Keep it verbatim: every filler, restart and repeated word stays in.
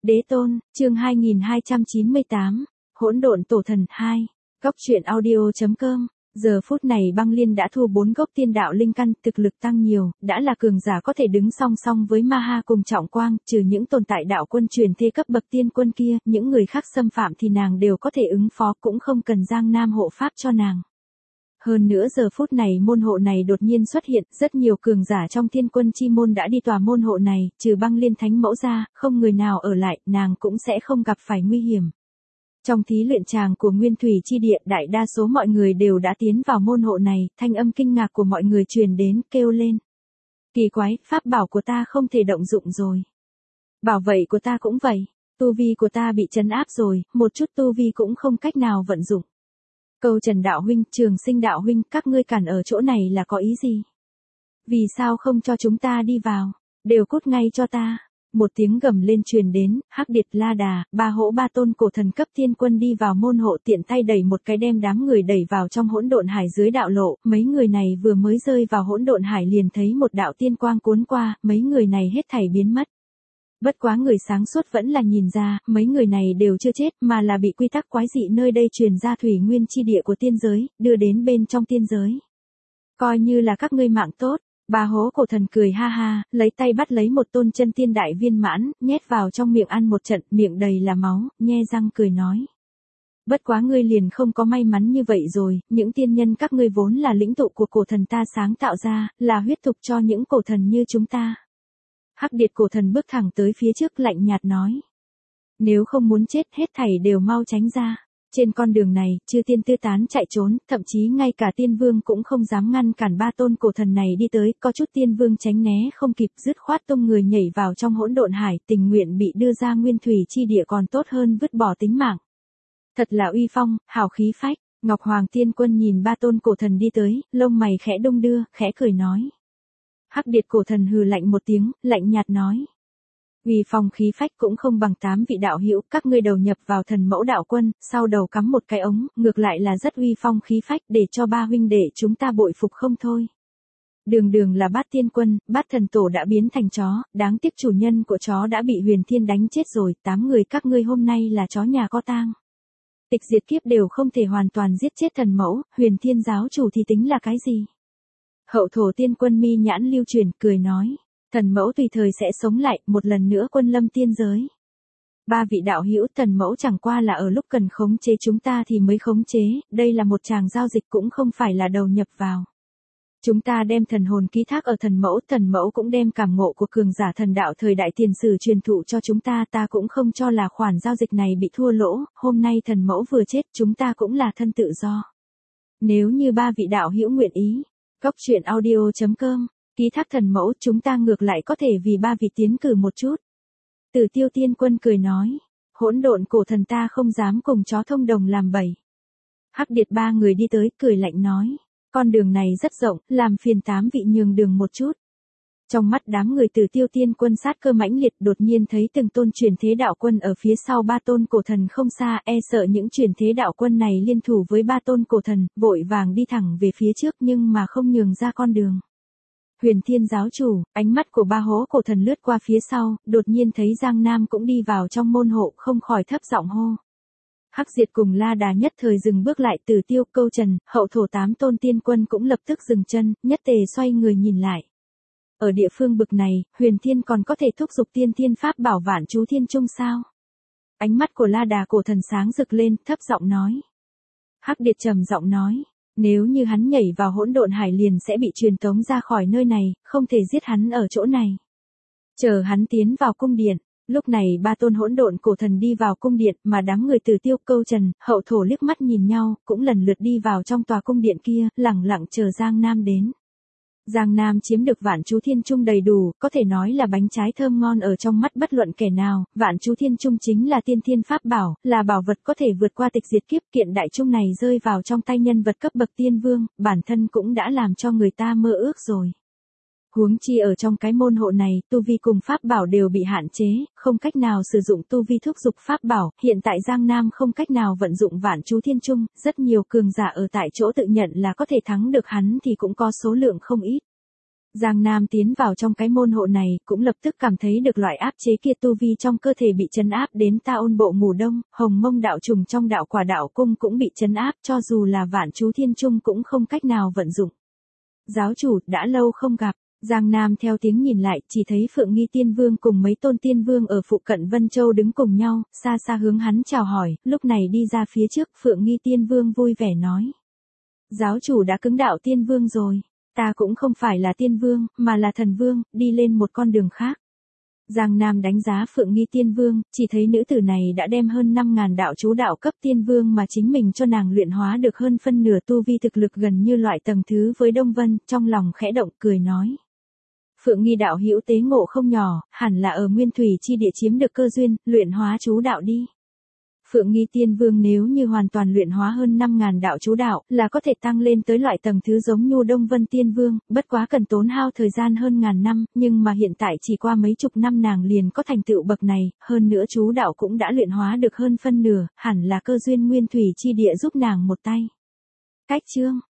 Đế tôn, chương hai nghìn hai trăm chín mươi tám, Hỗn độn tổ thần hai, Góc truyện audio chấm com. Giờ phút này Băng Liên đã thu bốn gốc tiên đạo linh căn, thực lực tăng nhiều, đã là cường giả có thể đứng song song với Ma Ha cùng Trọng Quang, trừ những tồn tại đạo quân truyền thế cấp bậc tiên quân kia, những người khác xâm phạm thì nàng đều có thể ứng phó, cũng không cần Giang Nam hộ pháp cho nàng. Hơn nữa giờ phút này môn hộ này đột nhiên xuất hiện, rất nhiều cường giả trong thiên quân chi môn đã đi tòa môn hộ này, trừ Băng Liên thánh mẫu ra, không người nào ở lại, nàng cũng sẽ không gặp phải nguy hiểm. Trong thí luyện tràng của Nguyên Thủy chi địa, đại đa số mọi người đều đã tiến vào môn hộ này, thanh âm kinh ngạc của mọi người truyền đến, kêu lên. Kỳ quái, pháp bảo của ta không thể động dụng rồi. Bảo vậy của ta cũng vậy, tu vi của ta bị trấn áp rồi, một chút tu vi cũng không cách nào vận dụng. Câu Trần đạo huynh, Trường Sinh đạo huynh, các ngươi cản ở chỗ này là có ý gì? Vì sao không cho chúng ta đi vào? Đều cút ngay cho ta. Một tiếng gầm lên truyền đến, Hắc Điệt, La Đà, ba hỗ ba tôn cổ thần cấp thiên quân đi vào môn hộ, tiện tay đẩy một cái đem đám người đẩy vào trong hỗn độn hải dưới đạo lộ, mấy người này vừa mới rơi vào hỗn độn hải liền thấy một đạo tiên quang cuốn qua, mấy người này hết thảy biến mất. Bất quá người sáng suốt vẫn là nhìn ra, mấy người này đều chưa chết, mà là bị quy tắc quái dị nơi đây truyền ra thủy nguyên chi địa của tiên giới, đưa đến bên trong tiên giới. Coi như là các ngươi mạng tốt. Ba hố cổ thần cười ha ha, lấy tay bắt lấy một tôn chân tiên đại viên mãn, nhét vào trong miệng ăn một trận, miệng đầy là máu, nhe răng cười nói. Bất quá ngươi liền không có may mắn như vậy rồi, những tiên nhân các ngươi vốn là lĩnh tụ của cổ thần ta sáng tạo ra, là huyết tục cho những cổ thần như chúng ta. Hắc Điệt cổ thần bước thẳng tới phía trước lạnh nhạt nói. Nếu không muốn chết hết thảy đều mau tránh ra. Trên con đường này, chư tiên tư tán chạy trốn, thậm chí ngay cả tiên vương cũng không dám ngăn cản ba tôn cổ thần này đi tới, có chút tiên vương tránh né không kịp, dứt khoát tung người nhảy vào trong hỗn độn hải, tình nguyện bị đưa ra nguyên thủy chi địa còn tốt hơn vứt bỏ tính mạng. Thật là uy phong, hào khí phách. Ngọc Hoàng tiên quân nhìn ba tôn cổ thần đi tới, lông mày khẽ đung đưa, khẽ cười nói. Hắc Điệt cổ thần hừ lạnh một tiếng, lạnh nhạt nói. Uy phong khí phách cũng không bằng tám vị đạo hữu, các ngươi đầu nhập vào thần mẫu đạo quân, sau đầu cắm một cái ống, ngược lại là rất uy phong khí phách, để cho ba huynh đệ chúng ta bội phục không thôi. Đường đường là bát tiên quân, bát thần tổ đã biến thành chó, đáng tiếc chủ nhân của chó đã bị Huyền Thiên đánh chết rồi, tám người các ngươi hôm nay là chó nhà có tang. Tịch diệt kiếp đều không thể hoàn toàn giết chết thần mẫu, Huyền Thiên giáo chủ thì tính là cái gì? Hậu thổ tiên quân mi nhãn lưu truyền, cười nói. Thần mẫu tùy thời sẽ sống lại, một lần nữa quân lâm tiên giới. Ba vị đạo hữu, thần mẫu chẳng qua là ở lúc cần khống chế chúng ta thì mới khống chế, đây là một tràng giao dịch cũng không phải là đầu nhập vào. Chúng ta đem thần hồn ký thác ở thần mẫu, thần mẫu cũng đem cảm ngộ của cường giả thần đạo thời đại tiền sử truyền thụ cho chúng ta, ta cũng không cho là khoản giao dịch này bị thua lỗ, hôm nay thần mẫu vừa chết, chúng ta cũng là thân tự do. Nếu như ba vị đạo hữu nguyện ý, Góc truyện audio chấm com. Ký thác thần mẫu, chúng ta ngược lại có thể vì ba vị tiến cử một chút. Tử Tiêu tiên quân cười nói, hỗn độn cổ thần ta không dám cùng chó thông đồng làm bậy. Hắc Điệt ba người đi tới, cười lạnh nói, con đường này rất rộng, làm phiền tám vị nhường đường một chút. Trong mắt đám người Tử Tiêu tiên quân sát cơ mãnh liệt, đột nhiên thấy từng tôn truyền thế đạo quân ở phía sau ba tôn cổ thần không xa, e sợ những truyền thế đạo quân này liên thủ với ba tôn cổ thần, vội vàng đi thẳng về phía trước nhưng mà không nhường ra con đường. Huyền Thiên giáo chủ, ánh mắt của ba hố cổ thần lướt qua phía sau, đột nhiên thấy Giang Nam cũng đi vào trong môn hộ, không khỏi thấp giọng hô. Hắc Diệt cùng La Đà nhất thời dừng bước lại, Tử Tiêu, Câu Trần, hậu thổ tám tôn tiên quân cũng lập tức dừng chân, nhất tề xoay người nhìn lại. Ở địa phương bực này, Huyền Thiên còn có thể thúc giục tiên thiên pháp bảo Vạn Chú Thiên Trung sao? Ánh mắt của La Đà cổ thần sáng rực lên, thấp giọng nói. Hắc Điệt trầm giọng nói. Nếu như hắn nhảy vào hỗn độn hải liền sẽ bị truyền tống ra khỏi nơi này, không thể giết hắn ở chỗ này. Chờ hắn tiến vào cung điện, lúc này ba tôn hỗn độn cổ thần đi vào cung điện, mà đám người Tử Tiêu, Câu Trần, hậu thổ liếc mắt nhìn nhau, cũng lần lượt đi vào trong tòa cung điện kia, lẳng lặng chờ Giang Nam đến. Giang Nam chiếm được Vạn Chú Thiên Trung đầy đủ, có thể nói là bánh trái thơm ngon ở trong mắt bất luận kẻ nào, Vạn Chú Thiên Trung chính là tiên thiên pháp bảo, là bảo vật có thể vượt qua tịch diệt kiếp, kiện đại trung này rơi vào trong tay nhân vật cấp bậc tiên vương, bản thân cũng đã làm cho người ta mơ ước rồi. Huống chi ở trong cái môn hộ này, tu vi cùng pháp bảo đều bị hạn chế, không cách nào sử dụng tu vi thúc giục pháp bảo, hiện tại Giang Nam không cách nào vận dụng Vạn Chú Thiên Trung, rất nhiều cường giả ở tại chỗ tự nhận là có thể thắng được hắn thì cũng có số lượng không ít. Giang Nam tiến vào trong cái môn hộ này, cũng lập tức cảm thấy được loại áp chế kia, tu vi trong cơ thể bị trấn áp đến ta ôn bộ ngủ đông, hồng mông đạo trùng trong đạo quả đạo cung cũng bị trấn áp, cho dù là vạn chú thiên trung cũng không cách nào vận dụng. Giáo chủ, đã lâu không gặp. Giang Nam theo tiếng nhìn lại, chỉ thấy Phượng Nghi Tiên Vương cùng mấy tôn tiên vương ở phụ cận Vân Châu đứng cùng nhau, xa xa hướng hắn chào hỏi, lúc này đi ra phía trước, Phượng Nghi Tiên Vương vui vẻ nói. Giáo chủ đã cứng đạo tiên vương rồi, ta cũng không phải là tiên vương, mà là thần vương, đi lên một con đường khác. Giang Nam đánh giá Phượng Nghi Tiên Vương, chỉ thấy nữ tử này đã đem hơn năm ngàn đạo chú đạo cấp tiên vương mà chính mình cho nàng luyện hóa được hơn phân nửa, tu vi thực lực gần như loại tầng thứ với Đông Vân, trong lòng khẽ động cười nói. Phượng Nghi đạo hữu tế ngộ không nhỏ, hẳn là ở nguyên thủy chi địa chiếm được cơ duyên, luyện hóa chú đạo đi. Phượng Nghi Tiên Vương nếu như hoàn toàn luyện hóa hơn năm ngàn đạo chú đạo, là có thể tăng lên tới loại tầng thứ giống Nhu Đông Vân Tiên Vương, bất quá cần tốn hao thời gian hơn ngàn năm, nhưng mà hiện tại chỉ qua mấy chục năm nàng liền có thành tựu bậc này, hơn nữa chú đạo cũng đã luyện hóa được hơn phân nửa, hẳn là cơ duyên nguyên thủy chi địa giúp nàng một tay. Cách chương